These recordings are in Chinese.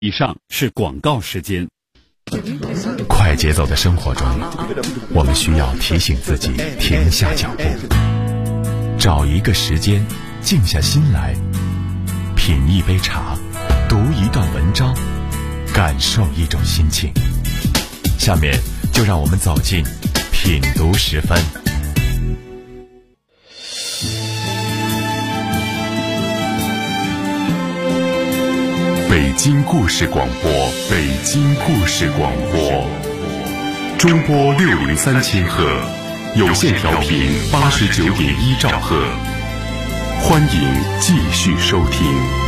以上是广告时间。 快节奏的生活中，我们需要提醒自己停下脚步，找一个时间静下心来，品一杯茶，读一段文章，感受一种心情。下面就让我们走进品读10分。北京故事广播，北京故事广播，中波603赫，有线调频89.1兆赫，欢迎继续收听。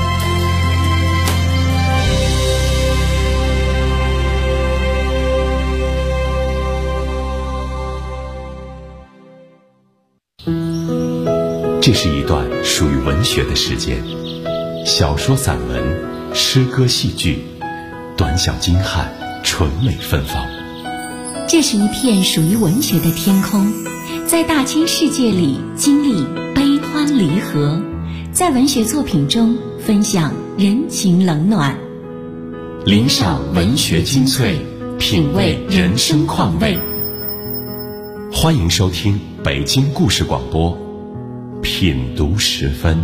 这是一段属于文学的时间，小说、散文、诗歌、戏剧，短小精悍，纯美芬芳。 这是一片属于文学的天空，在大千世界里经历悲欢离合，在文学作品中分享人情冷暖， 领赏文学精粹，品味人生况味。欢迎收听北京故事广播，品读10分。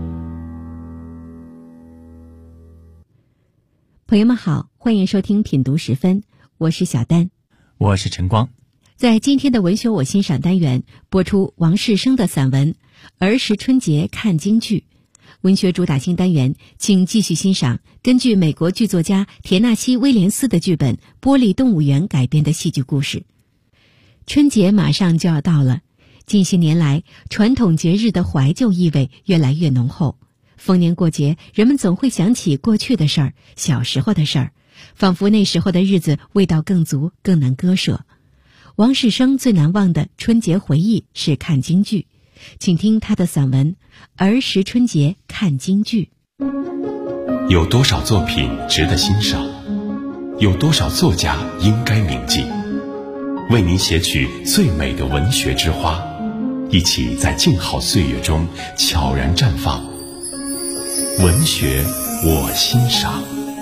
朋友们好，欢迎收听品读10分，我是小丹， 我是陈光。 在今天的文学我欣赏单元播出王世生的散文《儿时春节看京剧》。文学主打新单元，请继续欣赏根据美国剧作家田纳西·威廉斯的剧本《玻璃动物园》改编的戏剧故事。春节马上就要到了，近些年来传统节日的怀旧意味越来越浓厚。逢年过节，人们总会想起过去的事儿，小时候的事儿，仿佛那时候的日子味道更足，更难割舍。王世生最难忘的春节回忆是看京剧，请听他的散文《儿时春节看京剧》。 有多少作品值得欣赏？有多少作家应该铭记？为您写取最美的文学之花，一起在静好岁月中悄然绽放。文学我欣赏。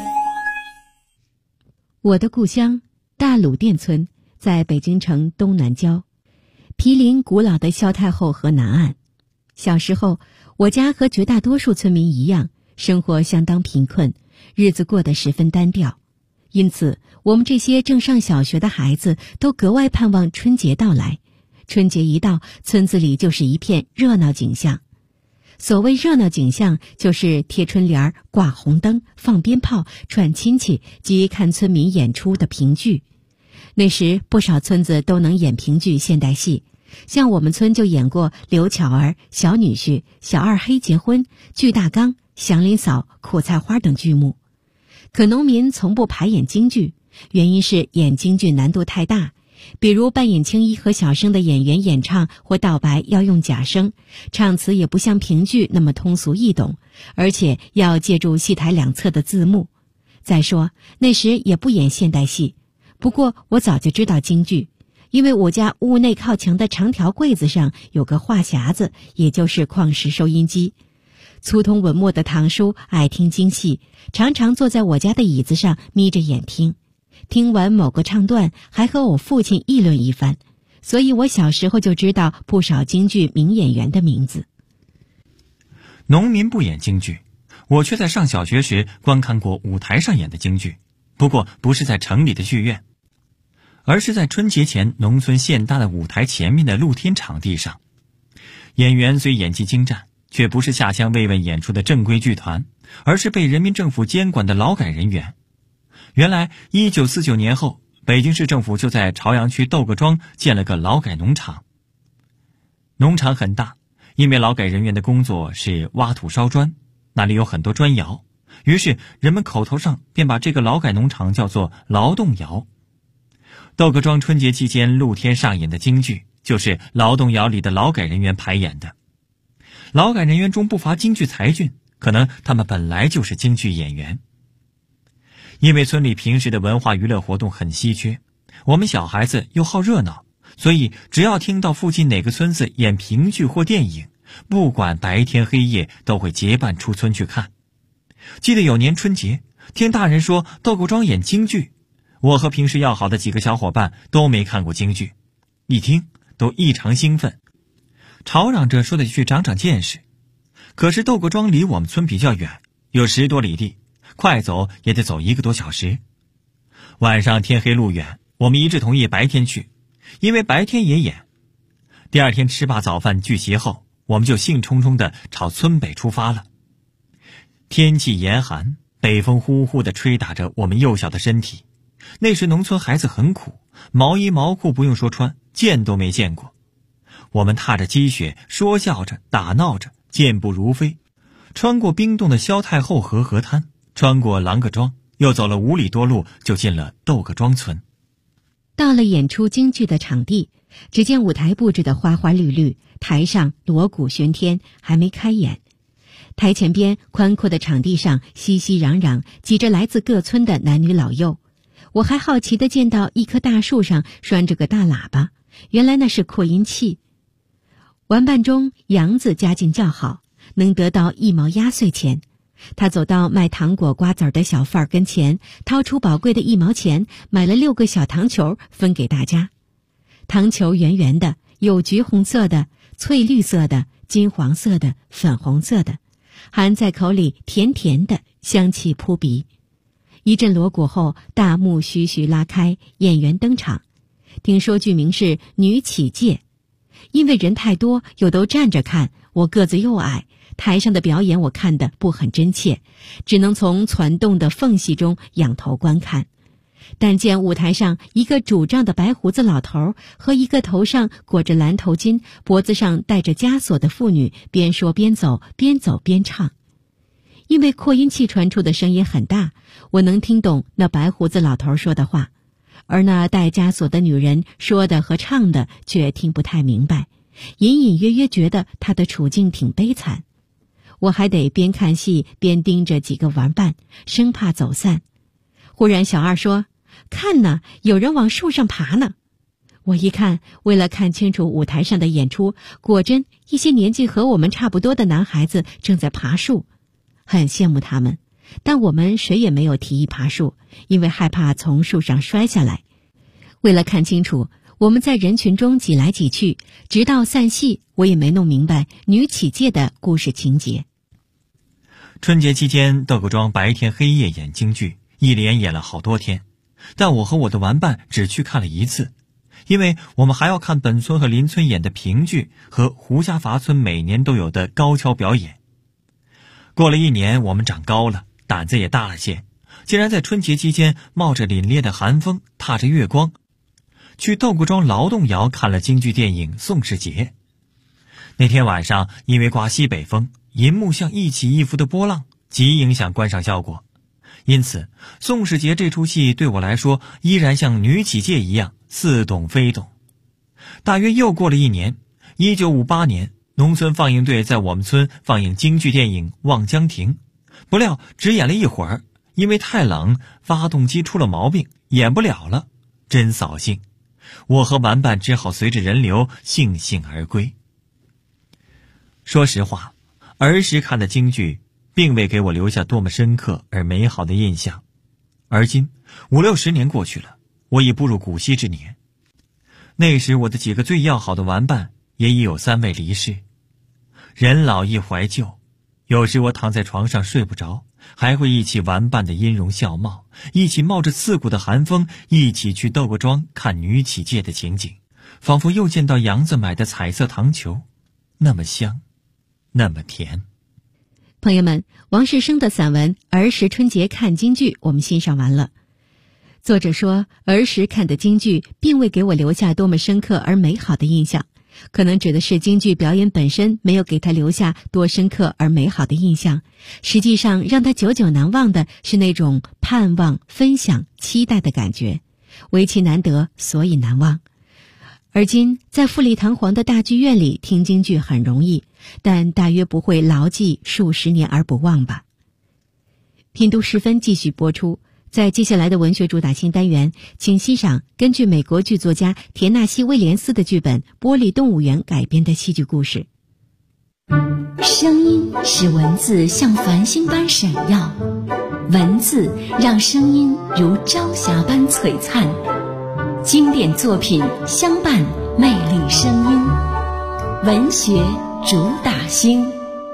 我的故乡大鲁店村在北京城东南郊，毗邻古老的萧太后河南岸。小时候，我家和绝大多数村民一样，生活相当贫困，日子过得十分单调。因此，我们这些正上小学的孩子都格外盼望春节到来。春节一到，村子里就是一片热闹景象。所谓热闹景象，就是贴春联、挂红灯、放鞭炮、串亲戚及看村民演出的评剧。那时不少村子都能演评剧现代戏，像我们村就演过刘巧儿、小女婿、小二黑结婚、巨大刚、祥林嫂、苦菜花等剧目。可农民从不排演京剧，原因是演京剧难度太大，比如扮演青衣和小生的演员演唱或道白要用假声，唱词也不像评剧那么通俗易懂，而且要借助戏台两侧的字幕。再说那时也不演现代戏，不过我早就知道京剧，因为我家屋内靠墙的长条柜子上有个话匣子，也就是矿石收音机。粗通文墨的堂叔爱听京戏，常常坐在我家的椅子上眯着眼听，听完某个唱段还和我父亲议论一番，所以我小时候就知道不少京剧名演员的名字。 农民不演京剧，我却在上小学时观看过舞台上演的京剧，不过不是在城里的剧院，而是在春节前农村现搭的舞台前面的露天场地上。演员虽演技精湛，却不是下乡慰问演出的正规剧团，而是被人民政府监管的劳改人员。原来1949年后，北京市政府就在朝阳区窦各庄建了个劳改农场。农场很大，因为劳改人员的工作是挖土烧砖，那里有很多砖窑，于是人们口头上便把这个劳改农场叫做劳动窑。窦各庄春节期间露天上演的京剧，就是劳动窑里的劳改人员排演的。劳改人员中不乏京剧才俊，可能他们本来就是京剧演员。因为村里平时的文化娱乐活动很稀缺，我们小孩子又好热闹，所以只要听到附近哪个村子演评剧或电影，不管白天黑夜都会结伴出村去看。记得有年春节， 听大人说窦国庄演京剧，我和平时要好的几个小伙伴都没看过京剧，一听都异常兴奋，吵嚷着说得去长长见识。可是窦国庄离我们村比较远，有10多里地，快走也得走1个多小时。晚上天黑路远，我们一致同意白天去，因为白天也演。第二天吃罢早饭聚齐后，我们就兴冲冲地朝村北出发了。天气严寒，北风呼呼地吹打着我们幼小的身体。那时农村孩子很苦，毛衣毛裤不用说穿，见都没见过。我们踏着积雪，说笑着打闹着，健步如飞，穿过冰冻的萧太后河河滩，穿过郎各庄，又走了5里多路，就进了窦各庄村。 到了演出京剧的场地，只见舞台布置得花花绿绿，台上锣鼓喧天，还没开演。台前边宽阔的场地上熙熙攘攘挤着来自各村的男女老幼。我还好奇地见到一棵大树上拴着个大喇叭，原来那是扩音器。玩伴中，杨子家境较好，能得到1毛压岁钱。他走到卖糖果瓜子儿的小贩跟前，掏出宝贵的1毛钱，买了6个小糖球分给大家。糖球圆圆的，有橘红色的、翠绿色的、金黄色的、粉红色的，含在口里甜甜的，香气扑鼻。一阵锣鼓后，大幕徐徐拉开，演员登场。听说剧名是女起介，因为人太多，又都站着看，我个子又矮，台上的表演我看得不很真切，只能从攒动的缝隙中仰头观看。但见舞台上一个拄杖的白胡子老头和一个头上裹着蓝头巾、脖子上戴着枷锁的妇女边说边走，边走边唱。因为扩音器传出的声音很大，我能听懂那白胡子老头说的话，而那戴枷锁的女人说的和唱的却听不太明白，隐隐约约觉得她的处境挺悲惨。我还得边看戏边盯着几个玩伴，生怕走散。忽然小二说：“看呢，有人往树上爬呢。”我一看，为了看清楚舞台上的演出，果真一些年纪和我们差不多的男孩子正在爬树。很羡慕他们，但我们谁也没有提议爬树，因为害怕从树上摔下来。为了看清楚，我们在人群中挤来挤去，直到散戏，我也没弄明白女起介的故事情节。 春节期间，窦各庄白天黑夜演京剧，一连演了好多天，但我和我的玩伴只去看了1次，因为我们还要看本村和邻村演的评剧和胡家筏村每年都有的高跷表演。过了1年，我们长高了，胆子也大了些，竟然在春节期间冒着凛冽的寒风，踏着月光，去窦各庄劳动窑看了京剧电影《宋世杰》。那天晚上，因为刮西北风，银幕像一起一伏的波浪，极影响观赏效果。因此，《宋世杰》这出戏对我来说，依然像女起介一样似懂非懂。大约又过了1年，1958年。农村放映队在我们村放映京剧电影《望江亭》，不料只演了一会儿，因为太冷，发动机出了毛病，演不了了，真扫兴。我和玩伴只好随着人流悻悻而归。说实话，儿时看的京剧并未给我留下多么深刻而美好的印象，而今5、60年过去了，我已步入古稀之年。那时我的几个最要好的玩伴也已有3位离世。人老亦怀旧，有时我躺在床上睡不着，还会忆起玩伴的音容笑貌，一起冒着刺骨的寒风，一起去窦各庄看女起介的情景，仿佛又见到杨子买的彩色糖球，那么香，那么甜。 朋友们，王世生的散文《儿时春节看京剧》我们欣赏完了。作者说，儿时看的京剧并未给我留下多么深刻而美好的印象，可能指的是京剧表演本身没有给他留下多深刻而美好的印象，实际上让他久久难忘的是那种盼望、分享、期待的感觉，为其难得，所以难忘。而今在富丽堂皇的大剧院里听京剧很容易，但大约不会牢记数十年而不忘吧。品读10分继续播出，在接下来的文学主打新单元，请欣赏根据美国剧作家田纳西·威廉斯的剧本《玻璃动物园》改编的戏剧故事。 声音使文字像繁星般闪耀， 文字让声音如朝霞般璀璨，经典作品相伴魅力声音，文学主打星。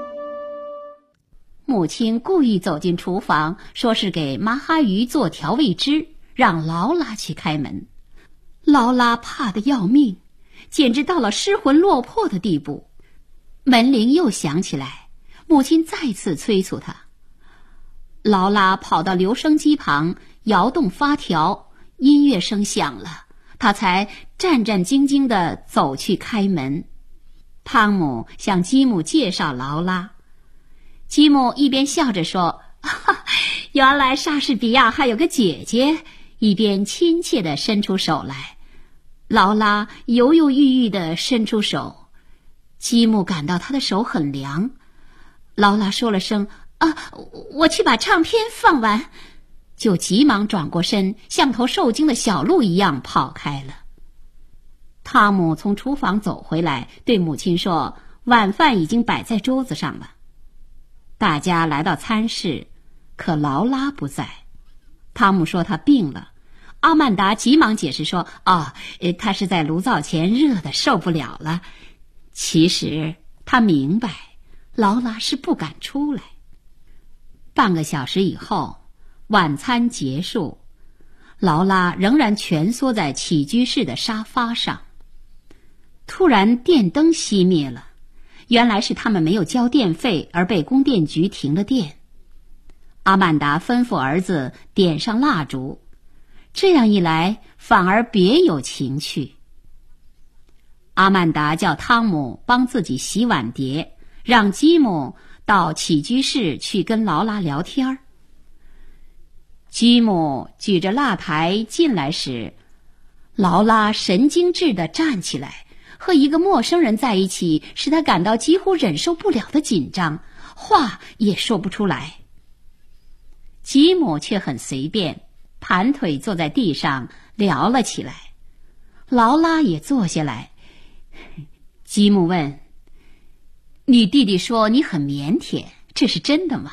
母亲故意走进厨房，说是给麻哈鱼做调味汁，让劳拉去开门。劳拉怕得要命，简直到了失魂落魄的地步。门铃又响起来，母亲再次催促她。劳拉跑到留声机旁，摇动发条，音乐声响了，她才战战兢兢地走去开门。汤姆向吉姆介绍劳拉，吉姆一边笑着说：“原来莎士比亚还有个姐姐。”一边亲切地伸出手来。劳拉犹犹豫豫地伸出手，吉姆感到她的手很凉。劳拉说了声：“我去把唱片放完。”就急忙转过身，像头受惊的小鹿一样跑开了。汤姆从厨房走回来，对母亲说：“晚饭已经摆在桌子上了。”大家来到餐室，可劳拉不在。汤姆说她病了。阿曼达急忙解释说：“她是在炉灶前热得受不了了。”其实他明白，劳拉是不敢出来。半个小时以后，晚餐结束，劳拉仍然蜷缩在起居室的沙发上。突然电灯熄灭了，原来是他们没有交电费而被供电局停了电。阿曼达吩咐儿子点上蜡烛，这样一来反而别有情趣。阿曼达叫汤姆帮自己洗碗碟，让吉姆到起居室去跟劳拉聊天。吉姆举着蜡台进来时，劳拉神经质地站起来，和一个陌生人在一起使他感到几乎忍受不了的紧张，话也说不出来。吉姆却很随便，盘腿坐在地上聊了起来。劳拉也坐下来。吉姆问：“你弟弟说你很腼腆，这是真的吗？”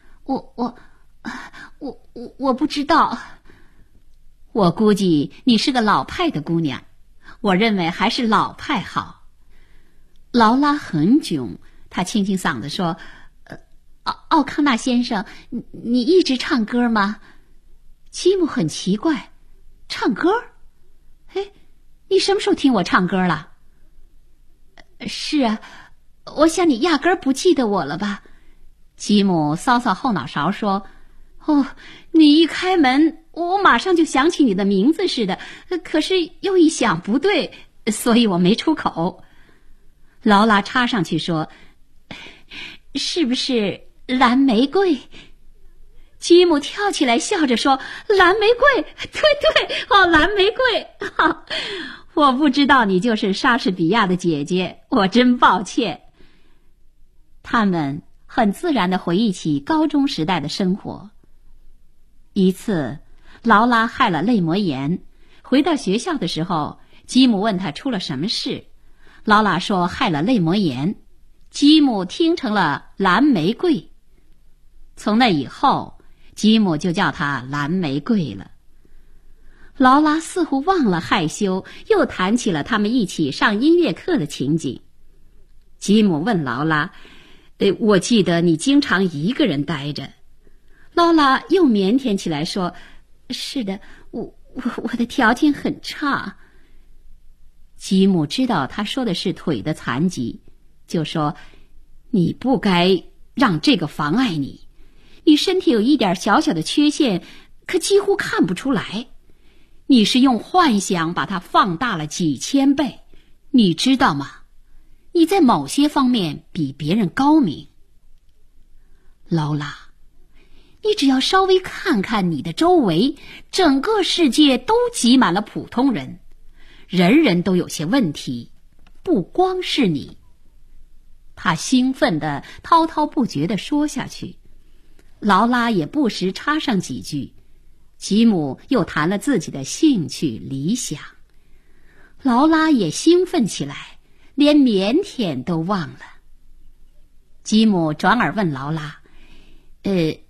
我不知道。我估计你是个老派的姑娘，我认为还是老派好。劳拉很囧，她清清嗓子说：“奥康纳先生，你一直唱歌吗？”吉姆很奇怪：“唱歌？你什么时候听我唱歌了？”“是啊，我想你压根儿不记得我了吧？”吉姆搔搔后脑勺说：“你一开门，我马上就想起你的名字似的，可是又一想不对，所以我没出口。”劳拉插上去说：“是不是蓝玫瑰？”吉姆跳起来笑着说：“蓝玫瑰，对，蓝玫瑰。我不知道你就是莎士比亚的姐姐，我真抱歉。”他们很自然地回忆起高中时代的生活。一次，劳拉害了泪膜炎，回到学校的时候，吉姆问她出了什么事，劳拉说害了泪膜炎，吉姆听成了蓝玫瑰。从那以后，吉姆就叫她蓝玫瑰了。劳拉似乎忘了害羞，又谈起了他们一起上音乐课的情景。吉姆问劳拉：“我记得你经常一个人待着。”劳拉又腼腆起来说：“是的，我的条件很差。”吉姆知道他说的是腿的残疾，就说：“你不该让这个妨碍你。你身体有一点小小的缺陷，可几乎看不出来。你是用幻想把它放大了几千倍，你知道吗？你在某些方面比别人高明。”劳拉，你只要稍微看看你的周围，整个世界都挤满了普通人，人人都有些问题，不光是你。他兴奋地滔滔不绝地说下去，劳拉也不时插上几句。吉姆又谈了自己的兴趣理想，劳拉也兴奋起来，连腼腆都忘了。吉姆转而问劳拉：“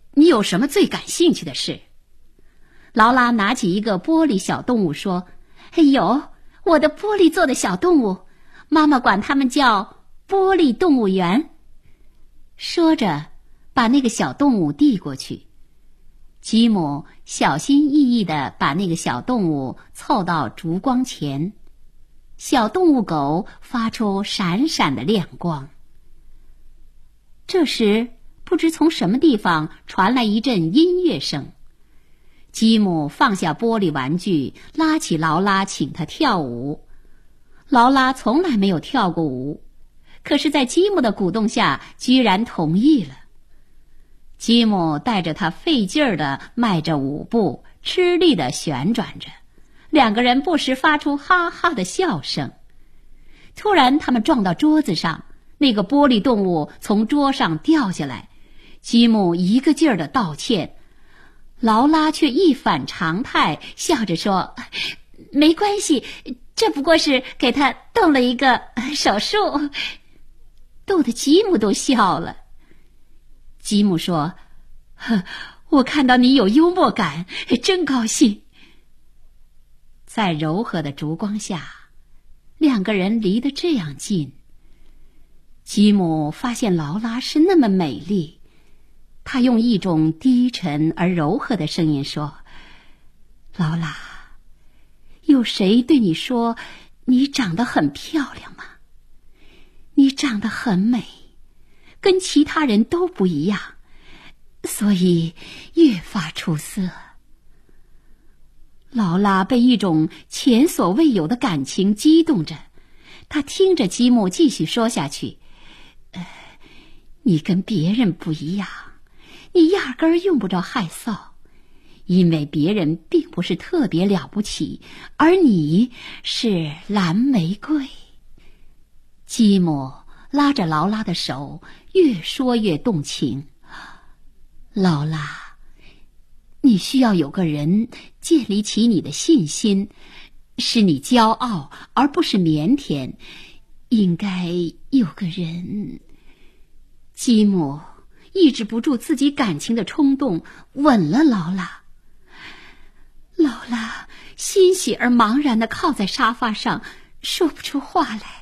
你有什么最感兴趣的事？劳拉拿起一个玻璃小动物说：哎呦，我的玻璃做的小动物，妈妈管它们叫玻璃动物园。说着把那个小动物递过去。吉姆小心翼翼地把那个小动物凑到烛光前，小动物狗发出闪闪的亮光。这时不知从什么地方传来一阵音乐声，吉姆放下玻璃玩具，拉起劳拉请她跳舞。劳拉从来没有跳过舞，可是在吉姆的鼓动下居然同意了。吉姆带着他费劲儿地迈着舞步，吃力地旋转着，两个人不时发出哈哈的笑声。突然他们撞到桌子上，那个玻璃动物从桌上掉下来，吉姆一个劲儿地道歉，劳拉却一反常态，笑着说：没关系，这不过是给他动了一个手术。逗得吉姆都笑了。吉姆说：我看到你有幽默感，真高兴。在柔和的烛光下，两个人离得这样近。吉姆发现劳拉是那么美丽，他用一种低沉而柔和的声音说：劳拉，有谁对你说你长得很漂亮吗？你长得很美，跟其他人都不一样，所以越发出色。劳拉被一种前所未有的感情激动着，她听着吉姆继续说下去：你跟别人不一样，你压根儿用不着害臊，因为别人并不是特别了不起，而你是蓝玫瑰。吉姆拉着劳拉的手，越说越动情。劳拉，你需要有个人建立起你的信心，使你骄傲而不是腼腆，应该有个人。吉姆抑制不住自己感情的冲动，吻了劳拉。劳拉欣喜而茫然地靠在沙发上，说不出话来。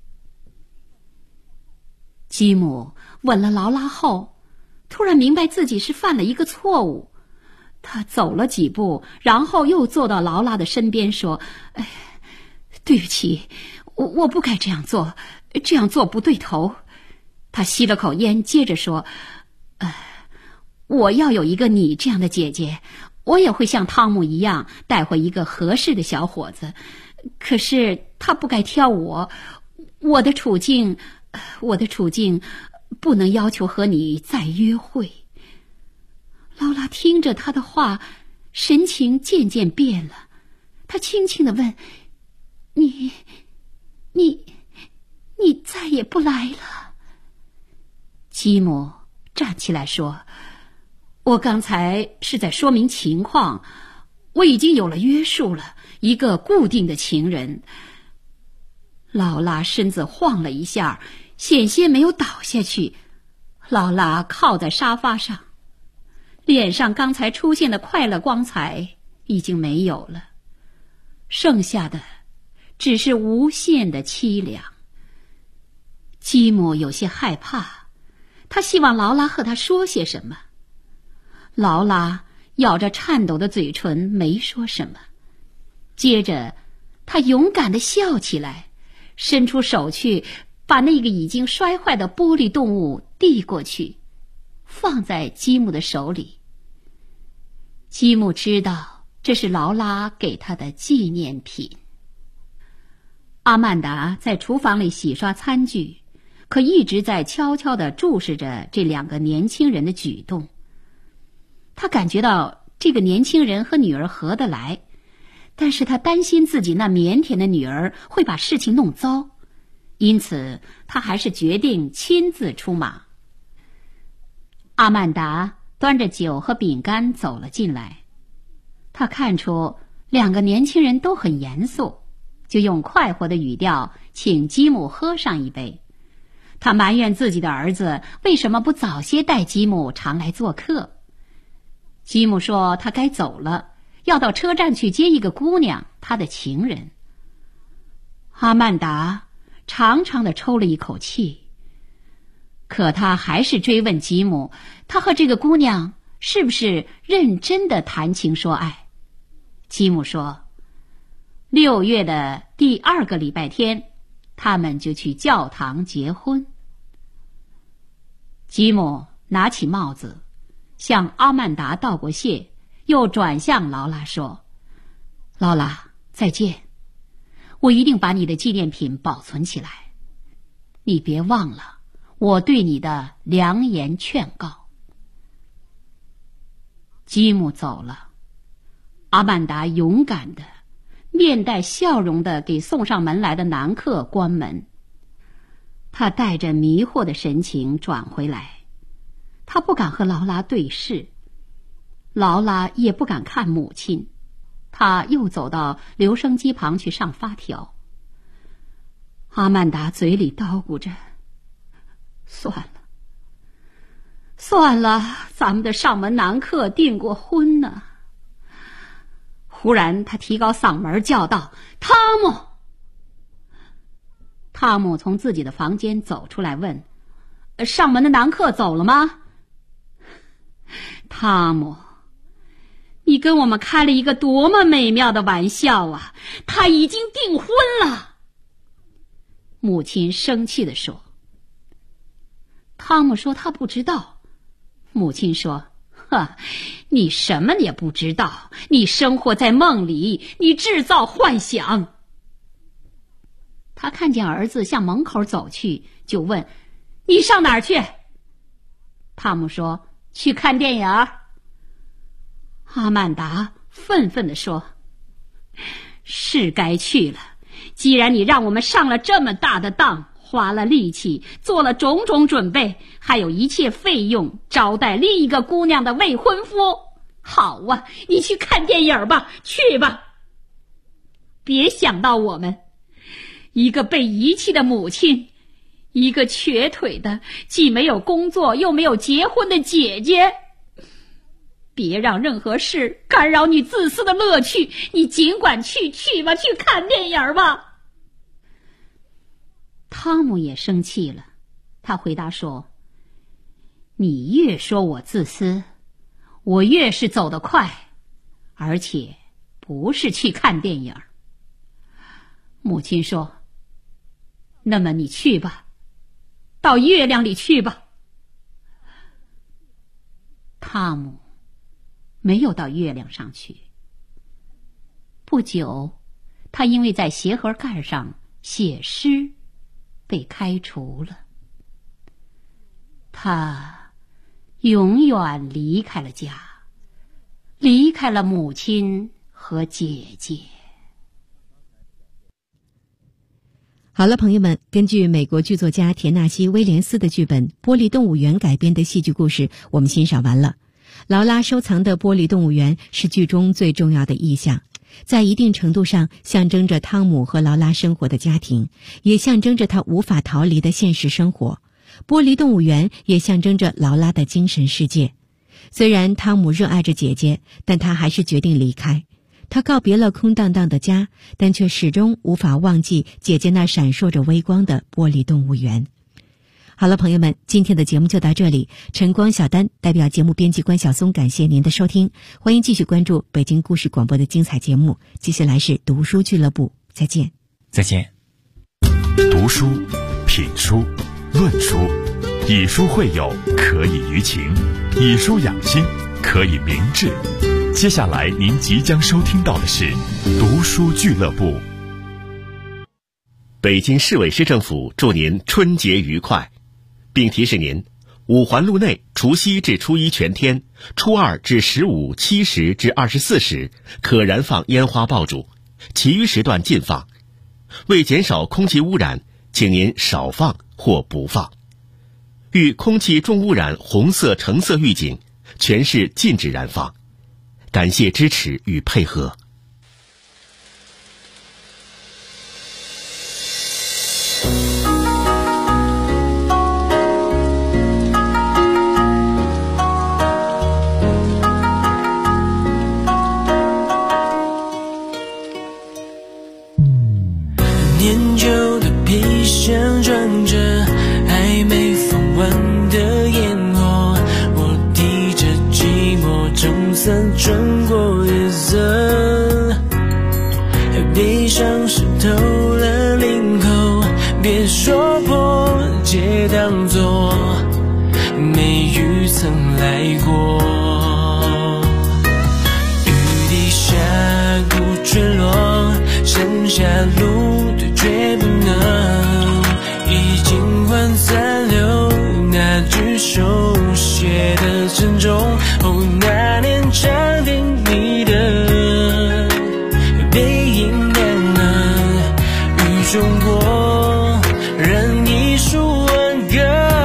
吉姆吻了劳拉后，突然明白自己是犯了一个错误。他走了几步，然后又坐到劳拉的身边说：对不起，我不该这样做，这样做不对头。他吸了口烟，接着说：我要有一个你这样的姐姐，我也会像汤姆一样带回一个合适的小伙子。可是他不该挑我，我的处境不能要求和你再约会。劳拉听着他的话，神情渐渐变了。他轻轻地问：你再也不来了？吉姆站起来说：我刚才是在说明情况，我已经有了约束了，一个固定的情人。劳拉身子晃了一下，险些没有倒下去。劳拉靠在沙发上，脸上刚才出现的快乐光彩已经没有了，剩下的只是无限的凄凉。吉姆有些害怕，他希望劳拉和他说些什么。劳拉咬着颤抖的嘴唇没说什么，接着他勇敢地笑起来，伸出手去把那个已经摔坏的玻璃动物递过去，放在吉姆的手里。吉姆知道这是劳拉给他的纪念品。阿曼达在厨房里洗刷餐具，可一直在悄悄地注视着这两个年轻人的举动。他感觉到这个年轻人和女儿合得来，但是他担心自己那腼腆的女儿会把事情弄糟，因此他还是决定亲自出马。阿曼达端着酒和饼干走了进来，他看出两个年轻人都很严肃，就用快活的语调请吉姆喝上一杯。他埋怨自己的儿子为什么不早些带吉姆常来做客， 吉姆说他该走了，要到车站去接一个姑娘，他的情人。阿曼达长长的抽了一口气，可他还是追问吉姆，他和这个姑娘是不是认真的谈情说爱。吉姆说6月的第2个礼拜天，他们就去教堂结婚。吉姆拿起帽子向阿曼达道过谢，又转向劳拉说：劳拉，再见，我一定把你的纪念品保存起来，你别忘了我对你的良言劝告。吉姆走了，阿曼达勇敢的面带笑容的给送上门来的男客关门。他带着迷惑的神情转回来，他不敢和劳拉对视，劳拉也不敢看母亲。他又走到留声机旁去上发条。阿曼达嘴里叨咕着：算了，咱们的上门男客订过婚呢。忽然他提高嗓门叫道：汤姆！汤姆从自己的房间走出来问：上门的男客走了吗？汤姆，你跟我们开了一个多么美妙的玩笑啊！他已经订婚了。母亲生气地说。汤姆说他不知道。母亲说：你什么也不知道，你生活在梦里，你制造幻想。他看见儿子向门口走去，就问：你上哪儿去？汤姆说：去看电影。阿曼达愤愤地说：是该去了，既然你让我们上了这么大的当，花了力气，做了种种准备，还有一切费用招待另一个姑娘的未婚夫。好啊，你去看电影吧，去吧。别想到我们，一个被遗弃的母亲，一个瘸腿的既没有工作又没有结婚的姐姐。别让任何事干扰你自私的乐趣，你尽管去吧，去看电影吧。汤姆也生气了，他回答说：你越说我自私，我越是走得快，而且不是去看电影。母亲说：那么你去吧，到月亮里去吧。汤姆没有到月亮上去。不久，他因为在鞋盒盖上写诗被开除了。他永远离开了家，离开了母亲和姐姐。 好了，朋友们，根据美国剧作家田纳西·威廉斯的剧本《玻璃动物园》改编的戏剧故事，我们欣赏完了。劳拉收藏的玻璃动物园是剧中最重要的意象，在一定程度上象征着汤姆和劳拉生活的家庭，也象征着他无法逃离的现实生活。玻璃动物园也象征着劳拉的精神世界。虽然汤姆热爱着姐姐，但他还是决定离开。他告别了空荡荡的家，但却始终无法忘记姐姐那闪烁着微光的玻璃动物园。好了，朋友们，今天的节目就到这里。晨光小丹代表节目编辑关晓松，感谢您的收听。欢迎继续关注北京故事广播的精彩节目。接下来是读书俱乐部，再见。 再见。 读书、品书、论书，以书会友，可以娱情；以书养心，可以明志。接下来您即将收听到的是读书俱乐部。 北京市委市政府祝您春节愉快，并提示您，五环路内除夕至初一全天，初二至15、7时至24时可燃放烟花爆竹，其余时段禁放。为减少空气污染，请您少放或不放。遇空气重污染红色、橙色预警，全市禁止燃放。感谢支持与配合。 路对决不能，已经换三流，那句手写的沉重。哦，那年长定你的背影难能，雨中过任一束挽歌。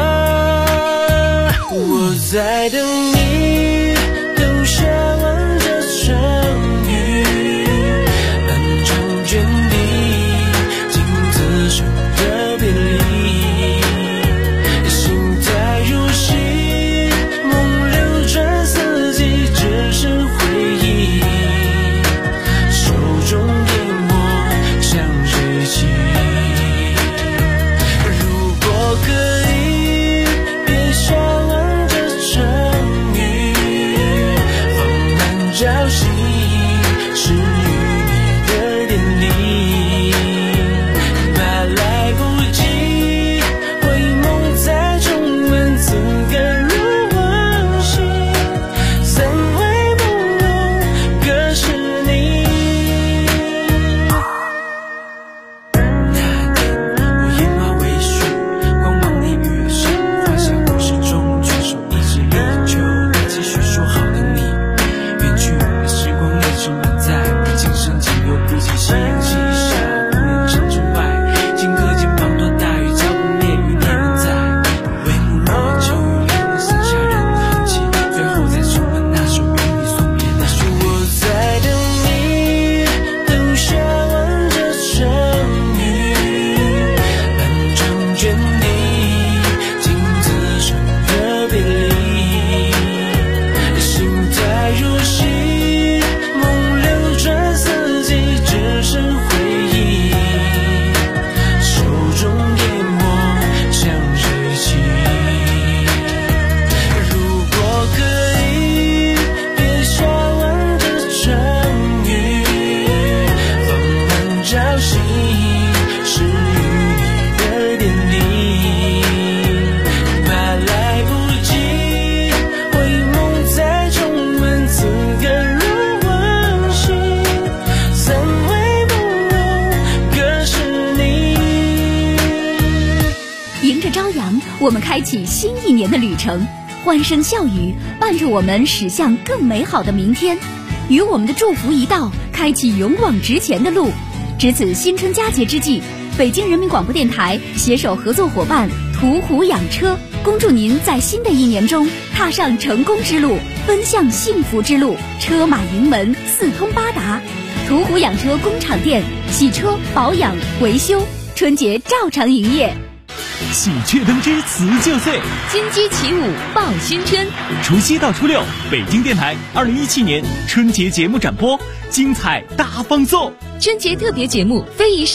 我在等你，等下完这场雨，漫长卷地，镜子手的别离，心在如洗，梦流转四季，只是回忆，手中淹没像水汽。如果可以，别下完这场雨，放慢朝夕，是与你的典礼，怕来不及回眸再重温，此刻如往昔，三回梦中各是你。那天我眼花微醺，光芒里越深，发现故事中全手一直力求的继续说好的你，远去的时光也是满载，今生仅有不及夕阳西下，不能长城外，顷刻间滂沱大雨浇不灭余年人在，帷幕落秋雨淋，剩下人的痕迹，最后再重温那首与你送别的旋律。我在等你，等下完这场雨，漫长卷地，镜子手的别离，心在如洗，梦流转四季，只是回忆，手中淹没像水汽。如果可以，别下完这场雨，放慢朝夕，是与你的典礼，怕来不及回眸再重温，此刻如往昔，三回梦中各是你。 迎着朝阳，我们开启新一年的旅程，欢声笑语伴着我们驶向更美好的明天。与我们的祝福一道，开启勇往直前的路。值此新春佳节之际，北京人民广播电台携手合作伙伴途虎养车，恭祝您在新的一年中踏上成功之路，奔向幸福之路，车马营门四通八达。途虎养车工厂店，洗车、保养、维修，春节照常营业。 喜鹊登枝辞旧岁， 金鸡起舞报新春。 除夕到初六，北京电台2017年春节节目展播，精彩大放送。 春节特别节目非遗